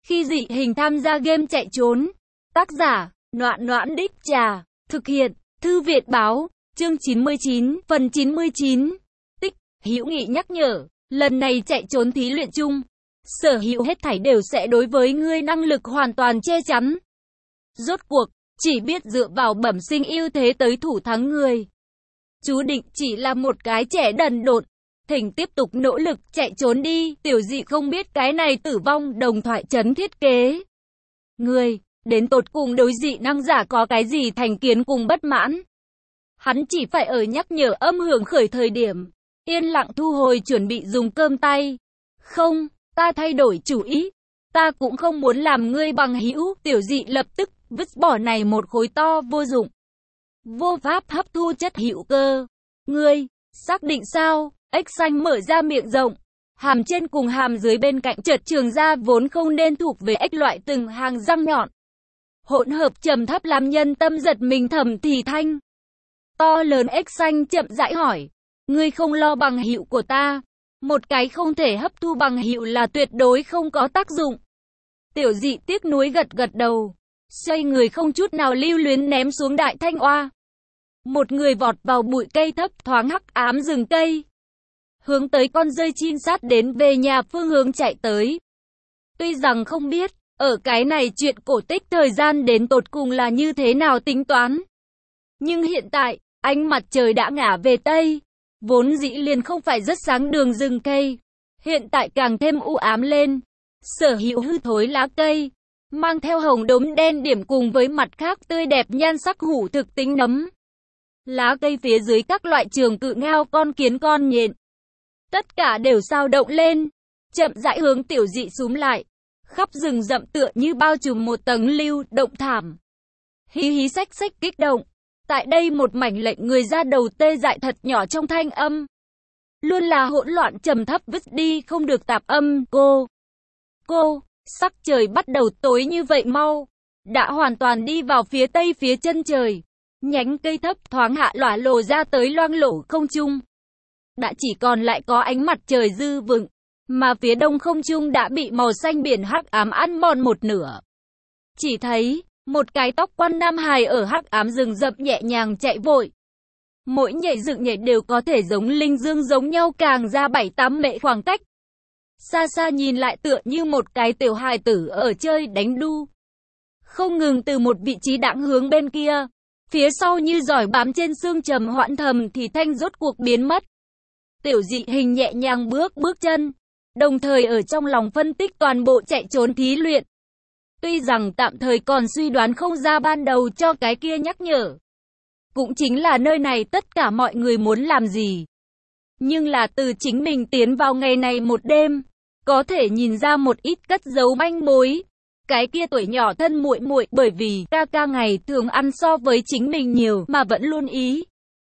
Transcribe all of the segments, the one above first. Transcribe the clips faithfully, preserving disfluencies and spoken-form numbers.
Khi dị hình tham gia game chạy trốn. Tác giả, Noãn Noãn Đích Trà. Thực hiện, Thư viện báo. Chương chín mươi chín, phần chín mươi chín. Tích, Hữu Nghị nhắc nhở. Lần này chạy trốn thí luyện chung. Sở hữu hết thảy đều sẽ đối với ngươi năng lực hoàn toàn che chắn. Rốt cuộc, chỉ biết dựa vào bẩm sinh ưu thế tới thủ thắng người. Chú định chỉ là một cái trẻ đần độn. Thỉnh tiếp tục nỗ lực chạy trốn đi. Tiểu dị không biết cái này tử vong đồng thoại chấn thiết kế. Người, đến tột cùng đối dị năng giả có cái gì thành kiến cùng bất mãn. Hắn chỉ phải ở nhắc nhở âm hưởng khởi thời điểm. Yên lặng thu hồi chuẩn bị dùng cơm tay. Không, ta thay đổi chủ ý. Ta cũng không muốn làm ngươi bằng hữu. Tiểu dị lập tức vứt bỏ này một khối to vô dụng. Vô pháp hấp thu chất hữu cơ. Ngươi, xác định sao? Ếch xanh mở ra miệng rộng. Hàm trên cùng hàm dưới bên cạnh chợt trường ra vốn không nên thuộc về ếch loại từng hàng răng nhọn. Hỗn hợp trầm thấp làm nhân tâm giật mình thầm thì thanh. To lớn ếch xanh chậm rãi hỏi. Ngươi không lo bằng hữu của ta. Một cái không thể hấp thu bằng hữu là tuyệt đối không có tác dụng. Tiểu dị tiếc nuối gật gật đầu. Xoay người không chút nào lưu luyến ném xuống đại thanh oa. Một người vọt vào bụi cây thấp thoáng hắc ám rừng cây. Hướng tới con rơi chin sát đến về nhà phương hướng chạy tới. Tuy rằng không biết, ở cái này chuyện cổ tích thời gian đến tột cùng là như thế nào tính toán. Nhưng hiện tại, ánh mặt trời đã ngả về Tây. Vốn dĩ liền không phải rất sáng đường rừng cây. Hiện tại càng thêm u ám lên. Sở hữu hư thối lá cây. Mang theo hồng đốm đen điểm cùng với mặt khác tươi đẹp nhan sắc hủ thực tính nấm. Lá cây phía dưới các loại trường cự ngao con kiến con nhện. Tất cả đều sao động lên. Chậm rãi hướng tiểu dị xúm lại. Khắp rừng rậm tựa như bao trùm một tầng lưu động thảm. Hí hí xách xách kích động. Tại đây một mảnh lệnh người ra đầu tê dại thật nhỏ trong thanh âm. Luôn là hỗn loạn trầm thấp vứt đi không được tạp âm. Cô. Cô. Sắc trời bắt đầu tối như vậy mau. Đã hoàn toàn đi vào phía tây phía chân trời. Nhánh cây thấp thoáng hạ lỏa lồ ra tới loang lổ không trung. Đã chỉ còn lại có ánh mặt trời dư vựng. Mà phía đông không trung đã bị màu xanh biển hắc ám ăn mòn một nửa. Chỉ thấy một cái tóc quan nam hài ở hắc ám rừng rậm nhẹ nhàng chạy vội. Mỗi nhảy dựng nhảy đều có thể giống linh dương giống nhau càng ra bảy tám mệ khoảng cách. Xa xa nhìn lại tựa như một cái tiểu hài tử ở chơi đánh đu. Không ngừng từ một vị trí đãng hướng bên kia. Phía sau như giỏi bám trên xương trầm hoãn thầm thì thanh rốt cuộc biến mất. Tiểu dị hình nhẹ nhàng bước bước chân. Đồng thời ở trong lòng phân tích toàn bộ chạy trốn thí luyện. Tuy rằng tạm thời còn suy đoán không ra ban đầu cho cái kia nhắc nhở. Cũng chính là nơi này tất cả mọi người muốn làm gì. Nhưng là từ chính mình tiến vào ngày này một đêm. Có thể nhìn ra một ít cất giấu manh mối. Cái kia tuổi nhỏ thân muội muội bởi vì ca ca ngày thường ăn so với chính mình nhiều mà vẫn luôn ý.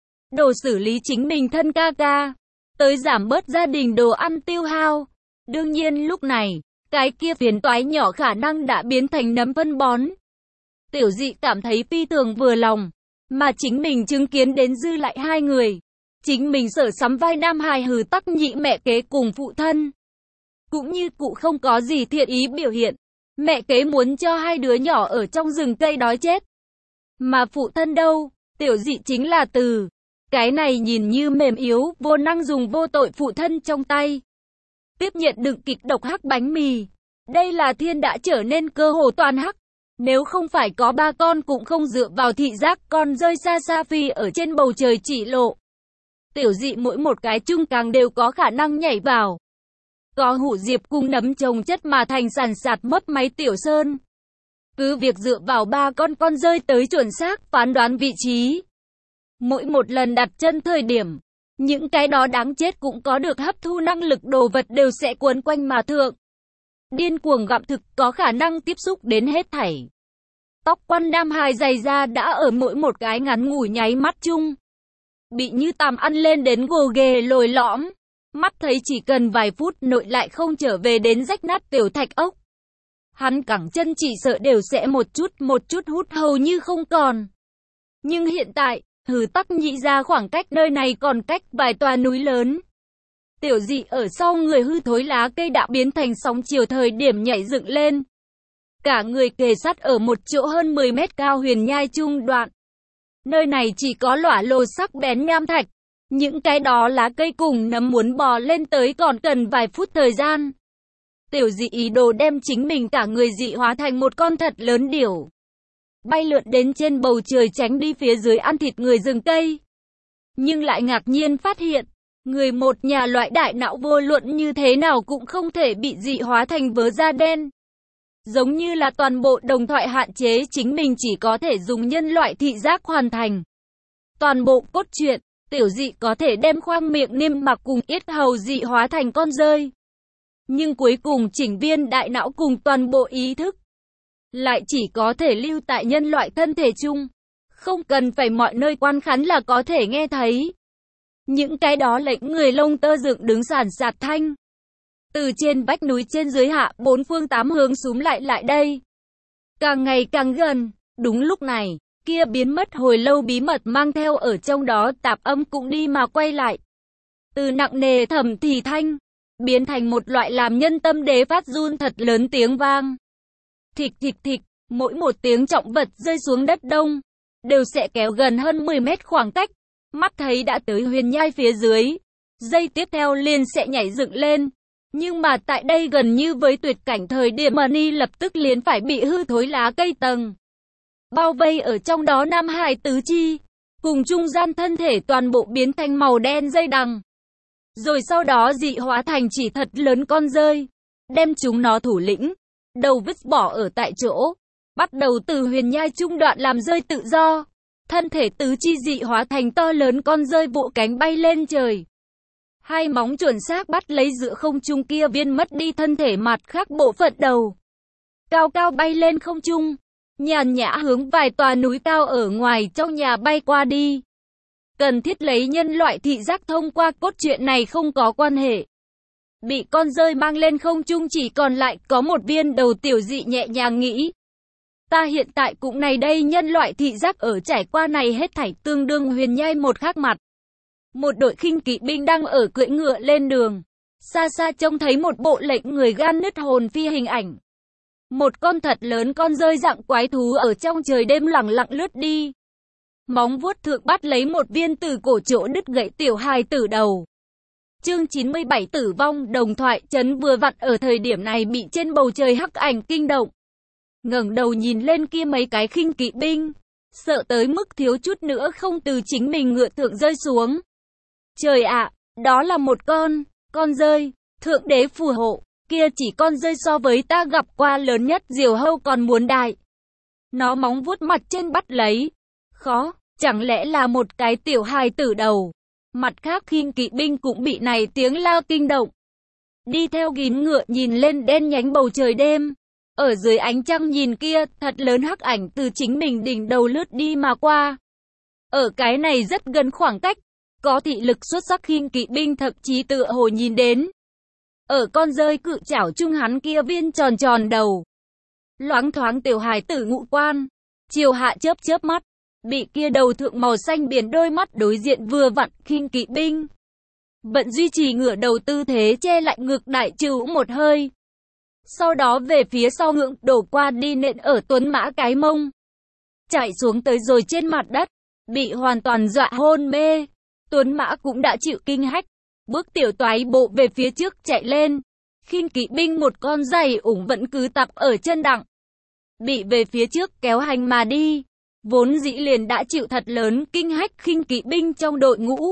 Đồ xử lý chính mình thân ca ca. Tới giảm bớt gia đình đồ ăn tiêu hao. Đương nhiên lúc này, cái kia phiền toái nhỏ khả năng đã biến thành nấm phân bón. Tiểu dị cảm thấy phi thường vừa lòng. Mà chính mình chứng kiến đến dư lại hai người. Chính mình sở sắm vai nam hài hừ tắc nhị mẹ kế cùng phụ thân. Cũng như cụ không có gì thiện ý biểu hiện. Mẹ kế muốn cho hai đứa nhỏ ở trong rừng cây đói chết. Mà phụ thân đâu, tiểu dị chính là từ. Cái này nhìn như mềm yếu, vô năng dùng vô tội phụ thân trong tay. Tiếp nhận đựng kịch độc hắc bánh mì. Đây là thiên đã trở nên cơ hồ toàn hắc. Nếu không phải có ba con cũng không dựa vào thị giác con rơi xa xa phi ở trên bầu trời chỉ lộ. Tiểu dị mỗi một cái chung càng đều có khả năng nhảy vào. Có hủ diệp cùng nấm trồng chất mà thành sàn sạt mấp máy tiểu sơn. Cứ việc dựa vào ba con con rơi tới chuẩn xác phán đoán vị trí. Mỗi một lần đặt chân thời điểm, những cái đó đáng chết cũng có được hấp thu năng lực đồ vật đều sẽ cuốn quanh mà thượng. Điên cuồng gặm thực có khả năng tiếp xúc đến hết thảy. Tóc quan nam hài dày da đã ở mỗi một cái ngắn ngủi nháy mắt chung. Bị như tằm ăn lên đến gồ ghề lồi lõm. Mắt thấy chỉ cần vài phút nội lại không trở về đến rách nát tiểu thạch ốc. Hắn cẳng chân chỉ sợ đều sẽ một chút một chút hút hầu như không còn. Nhưng hiện tại, hừ tắc nhị ra khoảng cách nơi này còn cách vài tòa núi lớn. Tiểu dị ở sau người hư thối lá cây đã biến thành sóng chiều thời điểm nhảy dựng lên. Cả người kề sát ở một chỗ hơn mười mét cao huyền nhai trung đoạn. Nơi này chỉ có lỏa lồ sắc bén nham thạch. Những cái đó lá cây cùng nấm muốn bò lên tới còn cần vài phút thời gian. Tiểu dị ý đồ đem chính mình cả người dị hóa thành một con thật lớn điểu. Bay lượn đến trên bầu trời tránh đi phía dưới ăn thịt người rừng cây. Nhưng lại ngạc nhiên phát hiện, người một nhà loại đại não vô luận như thế nào cũng không thể bị dị hóa thành vớ da đen. Giống như là toàn bộ đồng thoại hạn chế chính mình chỉ có thể dùng nhân loại thị giác hoàn thành. Toàn bộ cốt truyện, tiểu dị có thể đem khoang miệng niêm mạc cùng yết hầu dị hóa thành con dơi. Nhưng cuối cùng chỉnh viên đại não cùng toàn bộ ý thức lại chỉ có thể lưu tại nhân loại thân thể chung. Không cần phải mọi nơi quan khán là có thể nghe thấy. Những cái đó lệnh người lông tơ dựng đứng sàn sạt thanh. Từ trên vách núi trên dưới hạ bốn phương tám hướng súm lại lại đây. Càng ngày càng gần, đúng lúc này, kia biến mất hồi lâu bí mật mang theo ở trong đó tạp âm cũng đi mà quay lại. Từ nặng nề thầm thì thanh, biến thành một loại làm nhân tâm đế phát run thật lớn tiếng vang. Thịch thịch thịch, mỗi một tiếng trọng vật rơi xuống đất đông, đều sẽ kéo gần hơn mười mét khoảng cách. Mắt thấy đã tới huyền nhai phía dưới, giây tiếp theo liền sẽ nhảy dựng lên. Nhưng mà tại đây gần như với tuyệt cảnh thời điểm Money lập tức liền phải bị hư thối lá cây tầng. Bao vây ở trong đó Nam Hải tứ chi, cùng trung gian thân thể toàn bộ biến thành màu đen dây đằng. Rồi sau đó dị hóa thành chỉ thật lớn con dơi, đem chúng nó thủ lĩnh, đầu vứt bỏ ở tại chỗ. Bắt đầu từ huyền nhai trung đoạn làm rơi tự do, thân thể tứ chi dị hóa thành to lớn con dơi vỗ cánh bay lên trời. Hai móng chuẩn xác bắt lấy giữa không trung kia viên mất đi thân thể mặt khác bộ phận đầu. Cao cao bay lên không trung, nhàn nhã hướng vài tòa núi cao ở ngoài trong nhà bay qua đi. Cần thiết lấy nhân loại thị giác thông qua cốt truyện này không có quan hệ. Bị con dơi mang lên không trung chỉ còn lại có một viên đầu tiểu dị nhẹ nhàng nghĩ. Ta hiện tại cũng này đây nhân loại thị giác ở trải qua này hết thảy tương đương huyền nhai một khác mặt. Một đội khinh kỵ binh đang ở cưỡi ngựa lên đường. Xa xa trông thấy một bộ lệnh người gan nứt hồn phi hình ảnh. Một con thật lớn con dơi dạng quái thú ở trong trời đêm lẳng lặng lướt đi. Móng vuốt thượng bắt lấy một viên từ cổ chỗ đứt gãy tiểu hài tử đầu. Chương chín mươi bảy tử vong đồng thoại chấn vừa vặn ở thời điểm này bị trên bầu trời hắc ảnh kinh động. Ngẩng đầu nhìn lên kia mấy cái khinh kỵ binh, sợ tới mức thiếu chút nữa không từ chính mình ngựa thượng rơi xuống. Trời ạ, đó là một con, con dơi, thượng đế phù hộ, kia chỉ con dơi so với ta gặp qua lớn nhất diều hâu còn muốn đại. Nó móng vuốt mặt trên bắt lấy. Khó, chẳng lẽ là một cái tiểu hài tử đầu. Mặt khác khinh kỵ binh cũng bị này tiếng la kinh động. Đi theo gìn ngựa nhìn lên đen nhánh bầu trời đêm. Ở dưới ánh trăng nhìn kia, thật lớn hắc ảnh từ chính mình đỉnh đầu lướt đi mà qua. Ở cái này rất gần khoảng cách, có thị lực xuất sắc khinh kỵ binh thậm chí tựa hồ nhìn đến. Ở con dơi cự chảo trung hắn kia viên tròn tròn đầu. Loáng thoáng tiểu hài tử ngũ quan, chiều hạ chớp chớp mắt, bị kia đầu thượng màu xanh biển đôi mắt đối diện vừa vặn khinh kỵ binh. Vẫn duy trì ngửa đầu tư thế che lại ngực đại trừ một hơi. Sau đó về phía sau ngưỡng đổ qua đi nện ở tuấn mã cái mông. Chạy xuống tới rồi trên mặt đất, bị hoàn toàn dọa hôn mê. Tuấn mã cũng đã chịu kinh hách, bước tiểu toái bộ về phía trước chạy lên. Khinh kỵ binh một con giày ủng vẫn cứ tập ở chân đặng. Bị về phía trước kéo hành mà đi. Vốn dĩ liền đã chịu thật lớn kinh hách khinh kỵ binh trong đội ngũ.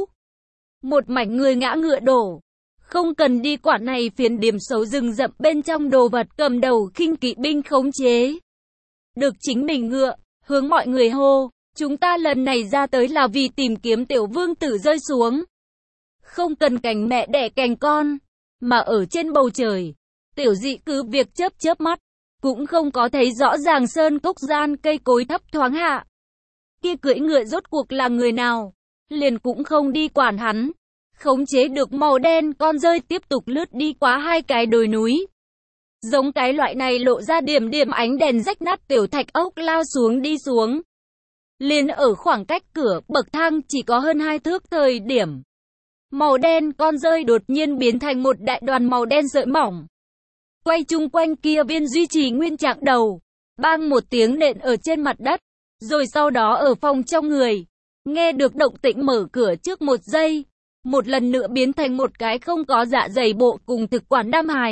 Một mảnh người ngã ngựa đổ. Không cần đi quản này phiền điểm xấu rừng rậm bên trong đồ vật cầm đầu khinh kỵ binh khống chế. Được chính mình ngựa, hướng mọi người hô. Chúng ta lần này ra tới là vì tìm kiếm tiểu vương tử rơi xuống. Không cần cành mẹ đẻ cành con. Mà ở trên bầu trời, tiểu dị cứ việc chớp chớp mắt. Cũng không có thấy rõ ràng sơn cốc gian cây cối thấp thoáng hạ. Kia cưỡi ngựa rốt cuộc là người nào? Liền cũng không đi quản hắn. Khống chế được màu đen con dơi tiếp tục lướt đi qua hai cái đồi núi. Giống cái loại này lộ ra điểm điểm ánh đèn rách nát tiểu thạch ốc lao xuống đi xuống. Liền ở khoảng cách cửa bậc thang chỉ có hơn hai thước thời điểm. Màu đen con dơi đột nhiên biến thành một đại đoàn màu đen sợi mỏng. quay chung quanh kia viên duy trì nguyên trạng đầu. Bang một tiếng nện ở trên mặt đất. Rồi sau đó ở phòng trong người. Nghe được động tĩnh mở cửa trước một giây. Một lần nữa biến thành một cái không có dạ dày bộ cùng thực quản Nam Hải.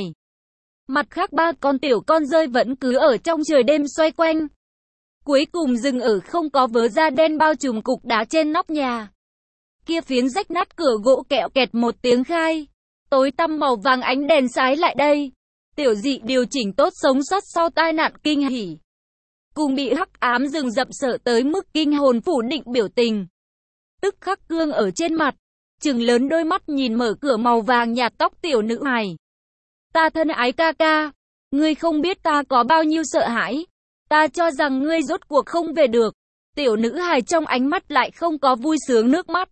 Mặt khác ba con tiểu con rơi vẫn cứ ở trong trời đêm xoay quanh. Cuối cùng dừng ở không có vớ da đen bao trùm cục đá trên nóc nhà. Kia phiến rách nát cửa gỗ kẹo kẹt một tiếng khai. Tối tăm màu vàng ánh đèn sái lại đây. Tiểu dị điều chỉnh tốt sống sót sau tai nạn kinh hỉ. Cùng bị hắc ám rừng rậm sợ tới mức kinh hồn phủ định biểu tình. Tức khắc cương ở trên mặt. Trừng lớn đôi mắt nhìn mở cửa màu vàng nhạt tóc tiểu nữ hài. Ta thân ái ca ca. Ngươi không biết ta có bao nhiêu sợ hãi. Ta cho rằng ngươi rốt cuộc không về được. Tiểu nữ hài trong ánh mắt lại không có vui sướng nước mắt.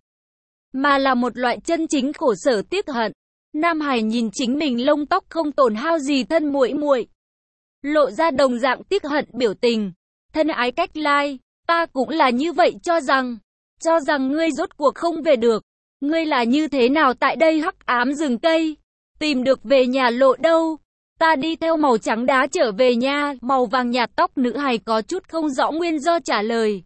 Mà là một loại chân chính khổ sở tiếc hận. Nam Hải nhìn chính mình lông tóc không tổn hao gì thân muội muội, lộ ra đồng dạng tiếc hận biểu tình. Thân ái cách lai, ta cũng là như vậy cho rằng, cho rằng ngươi rốt cuộc không về được. Ngươi là như thế nào tại đây hắc ám rừng cây, tìm được về nhà lộ đâu? Ta đi theo màu trắng đá trở về nha. Màu vàng nhạt tóc nữ hài có chút không rõ nguyên do trả lời.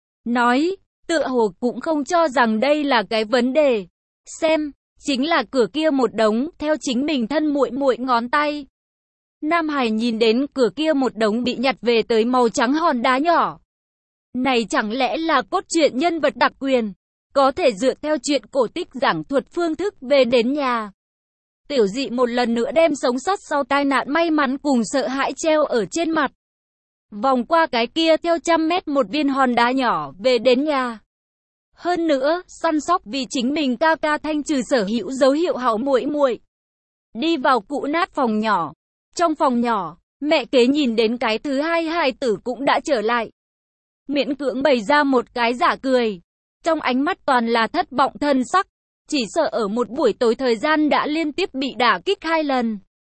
Nói, tựa hồ cũng không cho rằng đây là cái vấn đề. Xem, chính là cửa kia một đống, theo chính mình thân muội muội ngón tay. Nam Hải nhìn đến cửa kia một đống bị nhặt về tới màu trắng hòn đá nhỏ. Này chẳng lẽ là cốt truyện nhân vật đặc quyền, có thể dựa theo chuyện cổ tích giảng thuật phương thức về đến nhà. Tiểu dị một lần nữa đem sống sót sau tai nạn may mắn cùng sợ hãi treo ở trên mặt. Vòng qua cái kia theo trăm mét một viên hòn đá nhỏ về đến nhà. Hơn nữa, săn sóc vì chính mình ca ca thanh trừ sở hữu dấu hiệu hảo muội muội. Đi vào cũ nát phòng nhỏ. Trong phòng nhỏ, mẹ kế nhìn đến cái thứ hai hài tử cũng đã trở lại. Miễn cưỡng bày ra một cái giả cười. Trong ánh mắt toàn là thất vọng thân sắc. Chỉ sợ ở một buổi tối thời gian đã liên tiếp bị đả kích hai lần.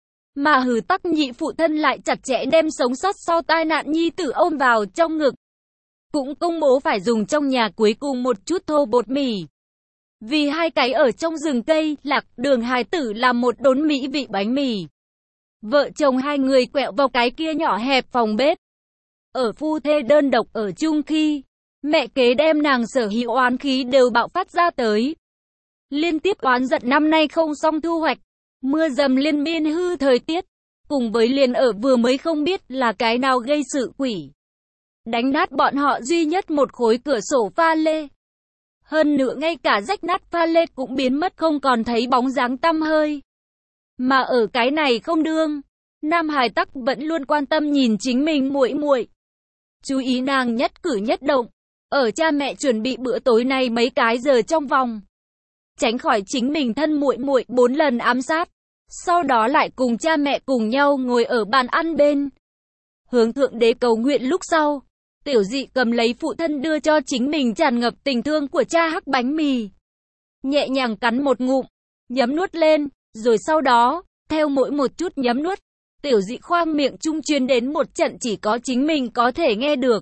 Mà hừ tắc nhị phụ thân lại chặt chẽ đem sống sót sau tai nạn nhi tử ôm vào trong ngực. Cũng công bố phải dùng trong nhà cuối cùng một chút thô bột mì. Vì hai cái ở trong rừng cây, lạc đường hài tử làm một đốn mỹ vị bánh mì. Vợ chồng hai người quẹo vào cái kia nhỏ hẹp phòng bếp. Ở phu thê đơn độc ở chung khi, mẹ kế đem nàng sở hữu oán khí đều bạo phát ra tới. Liên tiếp oán giận năm nay không xong thu hoạch, mưa dầm liên miên hư thời tiết, cùng với liền ở vừa mới không biết là cái nào gây sự quỷ. Đánh nát bọn họ duy nhất một khối cửa sổ pha lê. Hơn nữa ngay cả rách nát pha lê cũng biến mất không còn thấy bóng dáng tăm hơi. Mà ở cái này không đương, Nam Hải tắc vẫn luôn quan tâm nhìn chính mình muội muội, chú ý nàng nhất cử nhất động, ở cha mẹ chuẩn bị bữa tối này mấy cái giờ trong vòng, tránh khỏi chính mình thân muội muội bốn lần ám sát, sau đó lại cùng cha mẹ cùng nhau ngồi ở bàn ăn bên, hướng thượng đế cầu nguyện. Lúc sau, tiểu dị cầm lấy phụ thân đưa cho chính mình tràn ngập tình thương của cha hắc bánh mì, nhẹ nhàng cắn một ngụm, nhấm nuốt lên. Rồi sau đó, theo mỗi một chút nhấm nuốt, tiểu dị khoang miệng trung truyền đến một trận chỉ có chính mình có thể nghe được.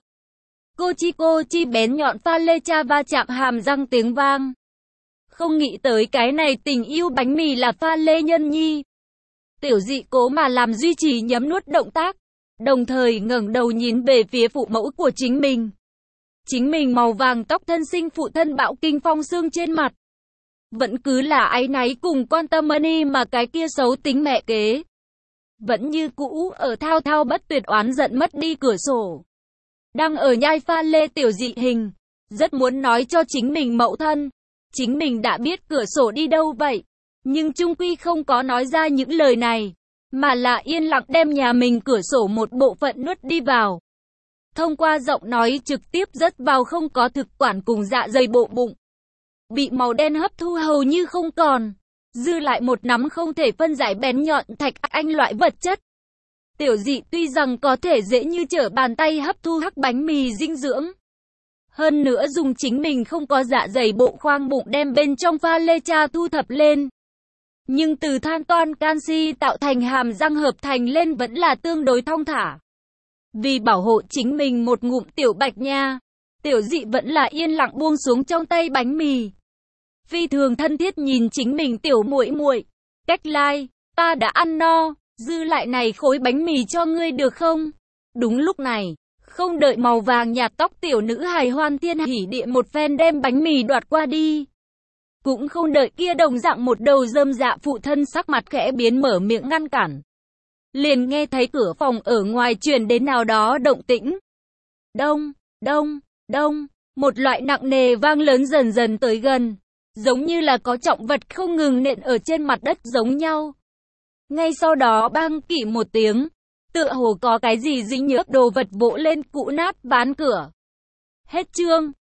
Cô chi cô chi bén nhọn pha lê cha va chạm hàm răng tiếng vang. Không nghĩ tới cái này tình yêu bánh mì là pha lê nhân nhi. Tiểu dị cố mà làm duy trì nhấm nuốt động tác, đồng thời ngẩng đầu nhìn về phía phụ mẫu của chính mình. Chính mình màu vàng tóc thân sinh phụ thân bạo kinh phong xương trên mặt. Vẫn cứ là áy náy cùng quan tâm money mà cái kia xấu tính mẹ kế. Vẫn như cũ ở thao thao bất tuyệt oán giận mất đi cửa sổ. Đang ở nhai pha lê tiểu dị hình. Rất muốn nói cho chính mình mẫu thân. Chính mình đã biết cửa sổ đi đâu vậy. Nhưng chung quy không có nói ra những lời này. Mà là yên lặng đem nhà mình cửa sổ một bộ phận nuốt đi vào. Thông qua giọng nói trực tiếp rớt vào không có thực quản cùng dạ dày bộ bụng. Bị màu đen hấp thu hầu như không còn, dư lại một nắm không thể phân giải bén nhọn thạch anh loại vật chất. Tiểu dị tuy rằng có thể dễ như trở bàn tay hấp thu hắc bánh mì dinh dưỡng, hơn nữa dùng chính mình không có dạ dày bộ khoang bụng đem bên trong pha lê cha thu thập lên. Nhưng từ than toan canxi tạo thành hàm răng hợp thành lên vẫn là tương đối thong thả. Vì bảo hộ chính mình một ngụm tiểu bạch nha, tiểu dị vẫn là yên lặng buông xuống trong tay bánh mì. Phi thường thân thiết nhìn chính mình tiểu muội muội, cách lai, ta đã ăn no, dư lại này khối bánh mì cho ngươi được không? Đúng lúc này, không đợi màu vàng nhạt tóc tiểu nữ hài Hoan Thiên Hỉ Địa một phen đem bánh mì đoạt qua đi. Cũng không đợi kia đồng dạng một đầu rơm dạ phụ thân sắc mặt khẽ biến mở miệng ngăn cản. Liền nghe thấy cửa phòng ở ngoài truyền đến nào đó động tĩnh. Đông, đông, đông, một loại nặng nề vang lớn dần dần tới gần, giống như là có trọng vật không ngừng nện ở trên mặt đất giống nhau. Ngay sau đó bang kỷ một tiếng, tựa hồ có cái gì dính nhớp đồ vật vỗ lên cũ nát ván cửa. Hết chương.